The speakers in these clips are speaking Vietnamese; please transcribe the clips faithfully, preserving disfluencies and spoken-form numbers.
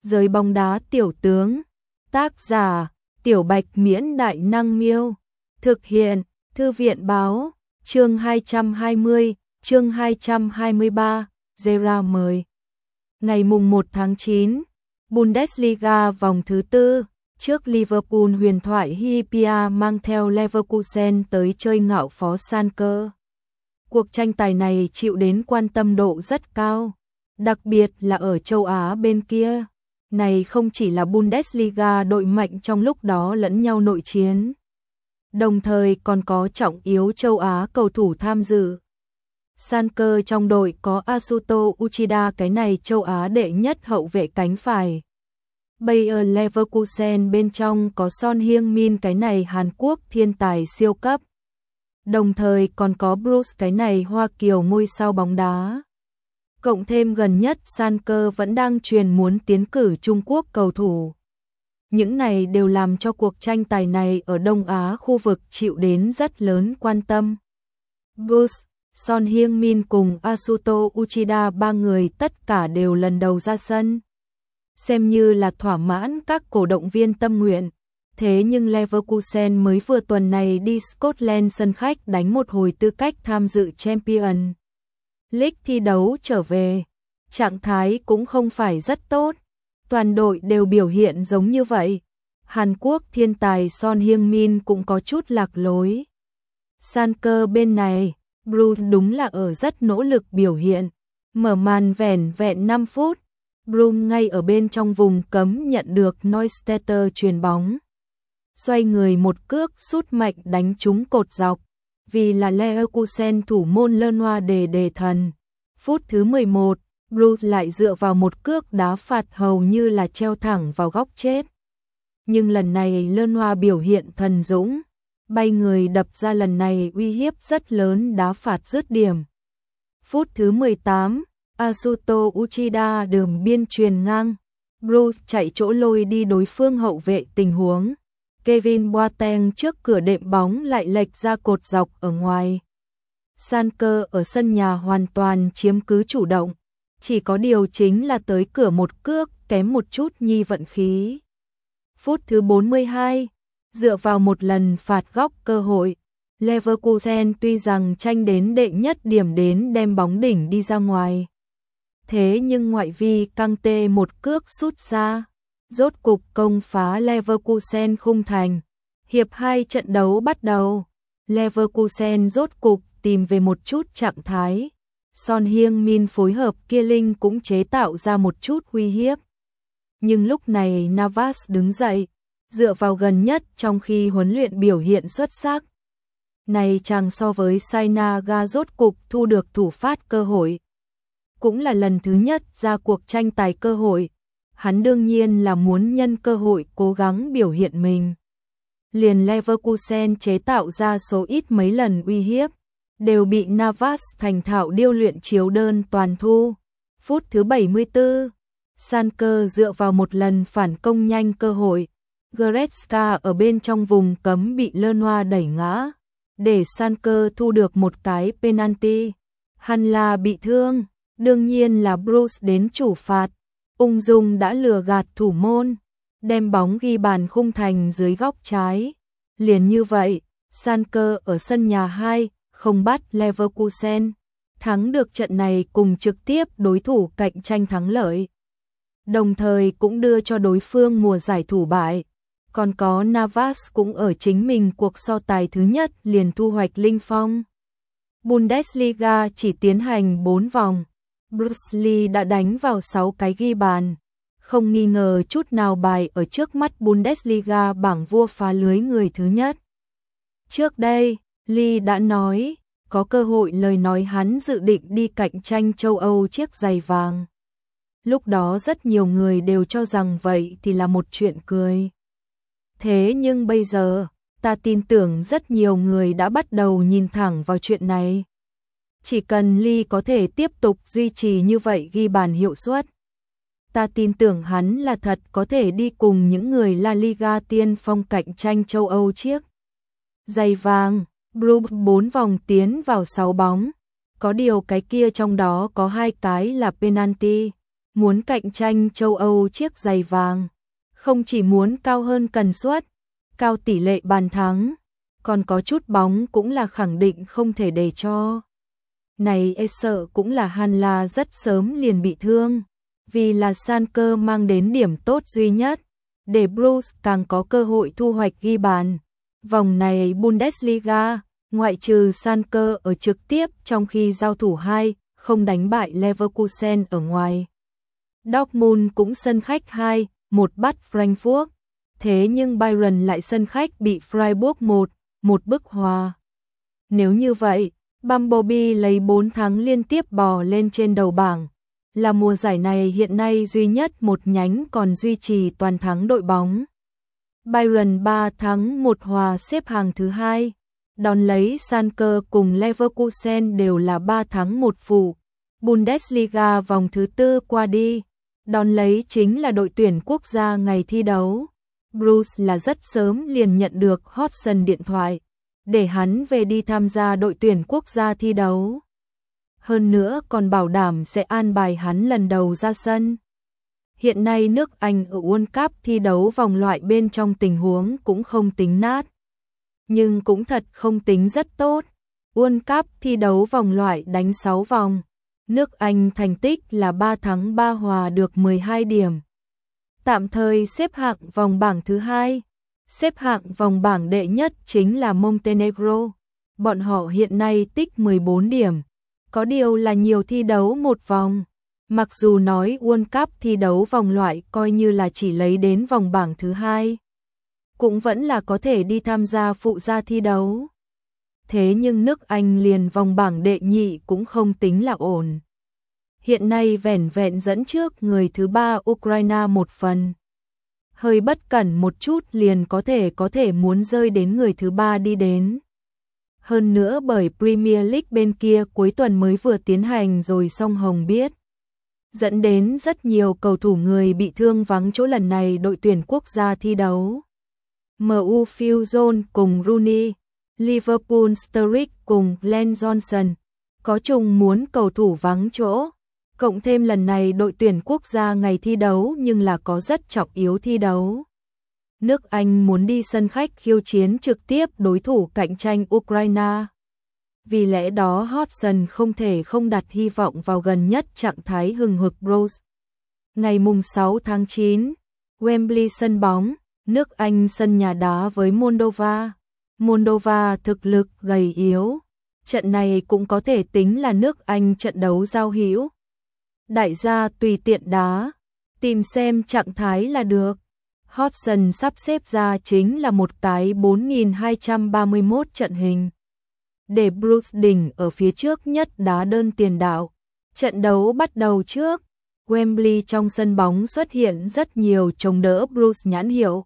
Giới bóng đá tiểu tướng. Tác giả: Tiểu Bạch Miễn Đại Năng Miêu. Thực hiện: Thư viện Báo. Chương hai trăm hai mươi, chương hai trăm hai mươi ba, Zera mời. Ngày mùng một tháng chín, Bundesliga vòng thứ tư, trước Liverpool huyền thoại Hyypiä mang theo Leverkusen tới chơi ngạo phó Schalke. Cuộc tranh tài này chịu đến quan tâm độ rất cao, đặc biệt là ở châu Á bên kia. Này không chỉ là Bundesliga đội mạnh trong lúc đó lẫn nhau nội chiến, đồng thời còn có trọng yếu châu Á cầu thủ tham dự. Schalke trong đội có Asuto Uchida, cái này châu Á đệ nhất hậu vệ cánh phải. Bayer Leverkusen bên trong có Son Heung-min, cái này Hàn Quốc thiên tài siêu cấp. Đồng thời còn có Bruce, cái này Hoa Kiều ngôi sao bóng đá. Cộng thêm gần nhất Schalke vẫn đang truyền muốn tiến cử Trung Quốc cầu thủ. Những này đều làm cho cuộc tranh tài này ở Đông Á khu vực chịu đến rất lớn quan tâm. Bruce, Son Heung-min cùng Asuto Uchida, ba người tất cả đều lần đầu ra sân, xem như là thỏa mãn các cổ động viên tâm nguyện. Thế nhưng Leverkusen mới vừa tuần này đi Scotland sân khách đánh một hồi tư cách tham dự Champions League thi đấu trở về, trạng thái cũng không phải rất tốt. Toàn đội đều biểu hiện giống như vậy. Hàn Quốc thiên tài Son Heung-min cũng có chút lạc lối. Schalke bên này, Bruce đúng là ở rất nỗ lực biểu hiện. Mở màn vẻn vẹn năm phút, Bruce ngay ở bên trong vùng cấm nhận được Neustädter chuyền bóng. Xoay người một cước sút mạnh đánh trúng cột dọc, vì là Leverkusen thủ môn Lenoir đề đề thần. Phút thứ mười một, Bruce lại dựa vào một cước đá phạt hầu như là treo thẳng vào góc chết. Nhưng lần này Lenoir biểu hiện thần dũng, bay người đập ra, lần này uy hiếp rất lớn, đá phạt dứt điểm. Phút thứ mười tám, Asuto Uchida đường biên chuyền ngang, Bruce chạy chỗ lôi đi đối phương hậu vệ tình huống. Kevin Boateng trước cửa đệm bóng lại lệch ra cột dọc ở ngoài. Schalke ở sân nhà hoàn toàn chiếm cứ chủ động, chỉ có điều chính là tới cửa một cước kém một chút nhi vận khí. Phút thứ bốn mươi hai, dựa vào một lần phạt góc cơ hội, Leverkusen tuy rằng tranh đến đệ nhất điểm đến đem bóng đỉnh đi ra ngoài. Thế nhưng ngoại vi căng tê một cước sút xa, rốt cục công phá Leverkusen khung thành. Hiệp hai trận đấu bắt đầu, Leverkusen rốt cục tìm về một chút trạng thái. Son Heung-min phối hợp Killing cũng chế tạo ra một chút uy hiếp. Nhưng lúc này Navas đứng dậy, dựa vào gần nhất trong khi huấn luyện biểu hiện xuất sắc. Này chàng so với Sainaga rốt cục thu được thủ phát cơ hội. Cũng là lần thứ nhất ra cuộc tranh tài cơ hội. Hắn đương nhiên là muốn nhân cơ hội cố gắng biểu hiện mình. Liền Leverkusen chế tạo ra số ít mấy lần uy hiếp, đều bị Navas thành thạo điêu luyện chiếu đơn toàn thu. Phút thứ bảy mươi tư, Schalke dựa vào một lần phản công nhanh cơ hội. Goretzka ở bên trong vùng cấm bị Lenoir đẩy ngã, để Schalke thu được một cái penalty. Hanla bị thương, đương nhiên là Bruce đến chủ phạt, ung dung đã lừa gạt thủ môn, đem bóng ghi bàn khung thành dưới góc trái. Liền như vậy, Schalke ở sân nhà hai không bắt Leverkusen, thắng được trận này cùng trực tiếp đối thủ cạnh tranh thắng lợi. Đồng thời cũng đưa cho đối phương mùa giải thủ bại. Còn có Navas cũng ở chính mình cuộc so tài thứ nhất liền thu hoạch linh phong. Bundesliga chỉ tiến hành bốn vòng, Bruce Lee đã đánh vào sáu cái ghi bàn, không nghi ngờ chút nào bài ở trước mắt Bundesliga bảng vua phá lưới người thứ nhất. Trước đây, Lee đã nói, có cơ hội lời nói hắn dự định đi cạnh tranh châu Âu chiếc giày vàng. Lúc đó rất nhiều người đều cho rằng vậy thì là một chuyện cười. Thế nhưng bây giờ, ta tin tưởng rất nhiều người đã bắt đầu nhìn thẳng vào chuyện này. Chỉ cần Lee có thể tiếp tục duy trì như vậy ghi bàn hiệu suất, ta tin tưởng hắn là thật có thể đi cùng những người La Liga tiên phong cạnh tranh châu Âu chiếc giày vàng. Bruce bốn vòng tiến vào sáu bóng, có điều cái kia trong đó có hai cái là penalty. muốn cạnh tranh châu Âu chiếc giày vàng, không chỉ muốn cao hơn tần suất, cao tỷ lệ bàn thắng, còn có chút bóng cũng là khẳng định không thể để cho. Này e sợ cũng là Hanla rất sớm liền bị thương, vì là Sanker mang đến điểm tốt duy nhất, để Bruce càng có cơ hội thu hoạch ghi bàn. Vòng này Bundesliga, ngoại trừ Sanker ở trực tiếp trong khi giao thủ hai không đánh bại Leverkusen ở ngoài. Dortmund cũng sân khách hai một bắt Frankfurt, thế nhưng Bayern lại sân khách bị Freiburg một một bức hòa. Nếu như vậy, Bumblebee lấy bốn thắng liên tiếp bò lên trên đầu bảng, là mùa giải này hiện nay duy nhất một nhánh còn duy trì toàn thắng đội bóng. Bayern ba thắng một hòa xếp hàng thứ hai, đón lấy Schalke cùng Leverkusen đều là ba thắng một phụ. Bundesliga vòng thứ tư qua đi, đón lấy chính là đội tuyển quốc gia ngày thi đấu. Bruce là rất sớm liền nhận được Hodgson điện thoại, để hắn về đi tham gia đội tuyển quốc gia thi đấu. Hơn nữa còn bảo đảm sẽ an bài hắn lần đầu ra sân. Hiện nay nước Anh ở World Cup thi đấu vòng loại bên trong tình huống cũng không tính nát, nhưng cũng thật không tính rất tốt. World Cup thi đấu vòng loại đánh sáu vòng, nước Anh thành tích là ba thắng ba hòa được mười hai điểm. Tạm thời xếp hạng vòng bảng thứ hai, xếp hạng vòng bảng đệ nhất chính là Montenegro. Bọn họ hiện nay tích mười bốn điểm, có điều là nhiều thi đấu một vòng. Mặc dù nói World Cup thi đấu vòng loại coi như là chỉ lấy đến vòng bảng thứ hai, cũng vẫn là có thể đi tham gia phụ gia thi đấu. Thế nhưng nước Anh liền vòng bảng đệ nhị cũng không tính là ổn. Hiện nay vẻn vẹn dẫn trước người thứ ba Ukraine một phần. Hơi bất cẩn một chút liền có thể có thể muốn rơi đến người thứ ba đi đến. Hơn nữa bởi Premier League bên kia cuối tuần mới vừa tiến hành rồi song Hồng biết, dẫn đến rất nhiều cầu thủ người bị thương vắng chỗ lần này đội tuyển quốc gia thi đấu. em u Phil Jones cùng Rooney, Liverpool Sturridge cùng Glenn Johnson, có chung muốn cầu thủ vắng chỗ. Cộng thêm lần này đội tuyển quốc gia ngày thi đấu nhưng là có rất trọng yếu thi đấu. Nước Anh muốn đi sân khách khiêu chiến trực tiếp đối thủ cạnh tranh Ukraine. Vì lẽ đó Hodgson không thể không đặt hy vọng vào gần nhất trạng thái hừng hực Bruce. Ngày mùng sáu tháng chín, Wembley sân bóng, nước Anh sân nhà đá với Moldova. Moldova thực lực gầy yếu. Trận này cũng có thể tính là nước Anh trận đấu giao hữu. Đại gia tùy tiện đá, tìm xem trạng thái là được. Hodgson sắp xếp ra chính là một cái bốn nghìn hai trăm ba mươi mốt trận hình, để Bruce đỉnh ở phía trước nhất đá đơn tiền đạo. Trận đấu bắt đầu trước, Wembley trong sân bóng xuất hiện rất nhiều chống đỡ Bruce nhãn hiệu.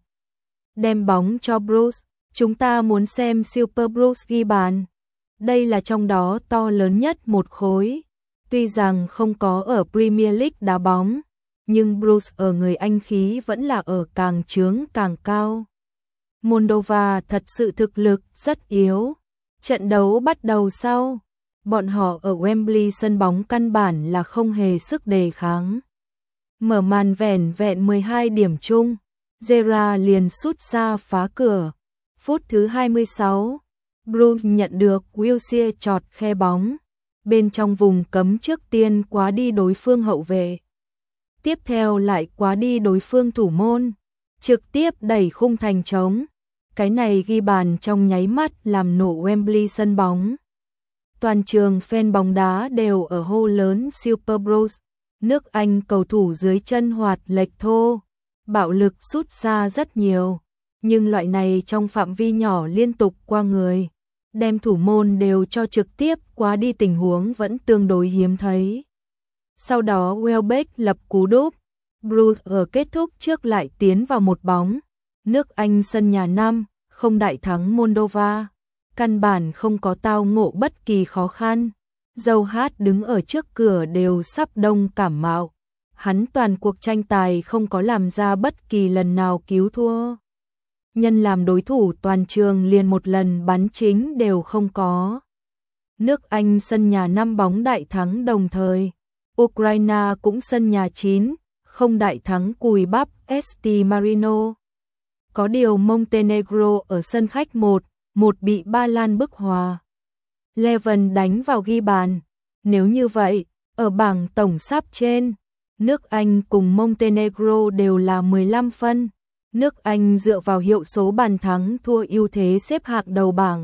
Đem bóng cho Bruce, chúng ta muốn xem Super Bruce ghi bàn. Đây là trong đó to lớn nhất một khối. Tuy rằng không có ở Premier League đá bóng, nhưng Bruce ở người Anh khí vẫn là ở càng trướng càng cao. Moldova thật sự thực lực rất yếu. Trận đấu bắt đầu sau, bọn họ ở Wembley sân bóng căn bản là không hề sức đề kháng. Mở màn vẻn vẹn mười hai điểm chung, Gerrard liền sút xa phá cửa. Phút thứ hai mươi sáu, Bruce nhận được Wilshere chọt khe bóng. Bên trong vùng cấm trước tiên quá đi đối phương hậu vệ. Tiếp theo lại quá đi đối phương thủ môn. Trực tiếp đẩy khung thành trống. Cái này ghi bàn trong nháy mắt làm nổ Wembley sân bóng. Toàn trường fan bóng đá đều ở hô lớn Super Bruce. Nước Anh cầu thủ dưới chân hoạt lệch thô. Bạo lực sút xa rất nhiều. Nhưng loại này trong phạm vi nhỏ liên tục qua người, đem thủ môn đều cho trực tiếp quá đi tình huống vẫn tương đối hiếm thấy. Sau đó Welbeck lập cú đúp, Bruce ở kết thúc trước lại tiến vào một bóng. Nước Anh sân nhà năm không đại thắng Moldova, căn bản không có tao ngộ bất kỳ khó khăn. Dâu hát đứng ở trước cửa đều sắp đông cảm mạo. Hắn toàn cuộc tranh tài không có làm ra bất kỳ lần nào cứu thua. Nhân làm đối thủ toàn trường liền một lần bắn chính đều không có. Nước Anh sân nhà năm bóng đại thắng đồng thời. Ukraine cũng sân nhà chín không đại thắng cùi bắp ét tê Marino. Có điều Montenegro ở sân khách một một bị Ba Lan bức hòa. Leven đánh vào ghi bàn. Nếu như vậy, ở bảng tổng sắp trên, nước Anh cùng Montenegro đều là mười lăm phân. Nước Anh dựa vào hiệu số bàn thắng thua ưu thế xếp hạng đầu bảng.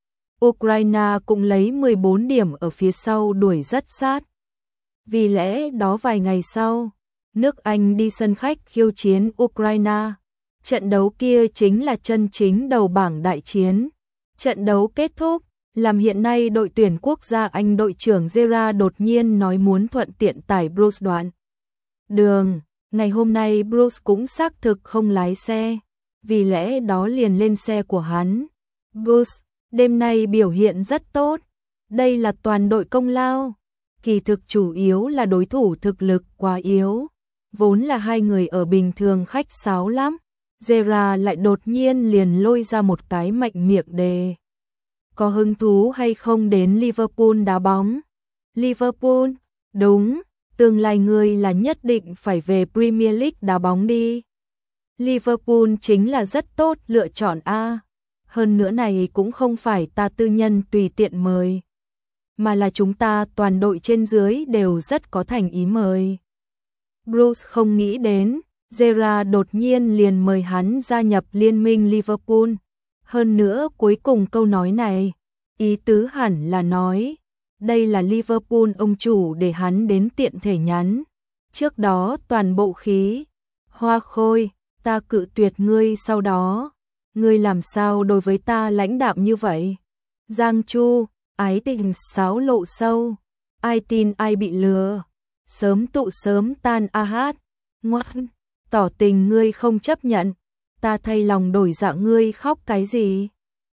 Ukraine cũng lấy mười bốn điểm ở phía sau đuổi rất sát. Vì lẽ đó vài ngày sau, nước Anh đi sân khách khiêu chiến Ukraine. Trận đấu kia chính là chân chính đầu bảng đại chiến. Trận đấu kết thúc, làm hiện nay đội tuyển quốc gia Anh đội trưởng Gerrard đột nhiên nói muốn thuận tiện tải Bruce đoạn đường. Ngày hôm nay Bruce cũng xác thực không lái xe, vì lẽ đó liền lên xe của hắn. Bruce, đêm nay biểu hiện rất tốt, đây là toàn đội công lao. Kỳ thực chủ yếu là đối thủ thực lực quá yếu, vốn là hai người ở bình thường khách sáo lắm. Gerrard lại đột nhiên liền lôi ra một cái mạnh miệng đề. Có hứng thú hay không đến Liverpool đá bóng? Liverpool, đúng, tương lai ngươi là nhất định phải về Premier League đá bóng đi. Liverpool chính là rất tốt lựa chọn a. Hơn nữa này cũng không phải ta tư nhân tùy tiện mời, mà là chúng ta toàn đội trên dưới đều rất có thành ý mời. Bruce không nghĩ đến, Gerrard đột nhiên liền mời hắn gia nhập liên minh Liverpool. Hơn nữa cuối cùng câu nói này, ý tứ hẳn là nói, đây là Liverpool ông chủ để hắn đến tiện thể nhắn. Trước đó toàn bộ khí, hoa khôi, ta cự tuyệt ngươi sau đó. Ngươi làm sao đối với ta lãnh đạm như vậy? Giang Chu, ái tình sáo lộ sâu, ai tin ai bị lừa, sớm tụ sớm tan a hát, ngoan, tỏ tình ngươi không chấp nhận, ta thay lòng đổi dạ ngươi khóc cái gì?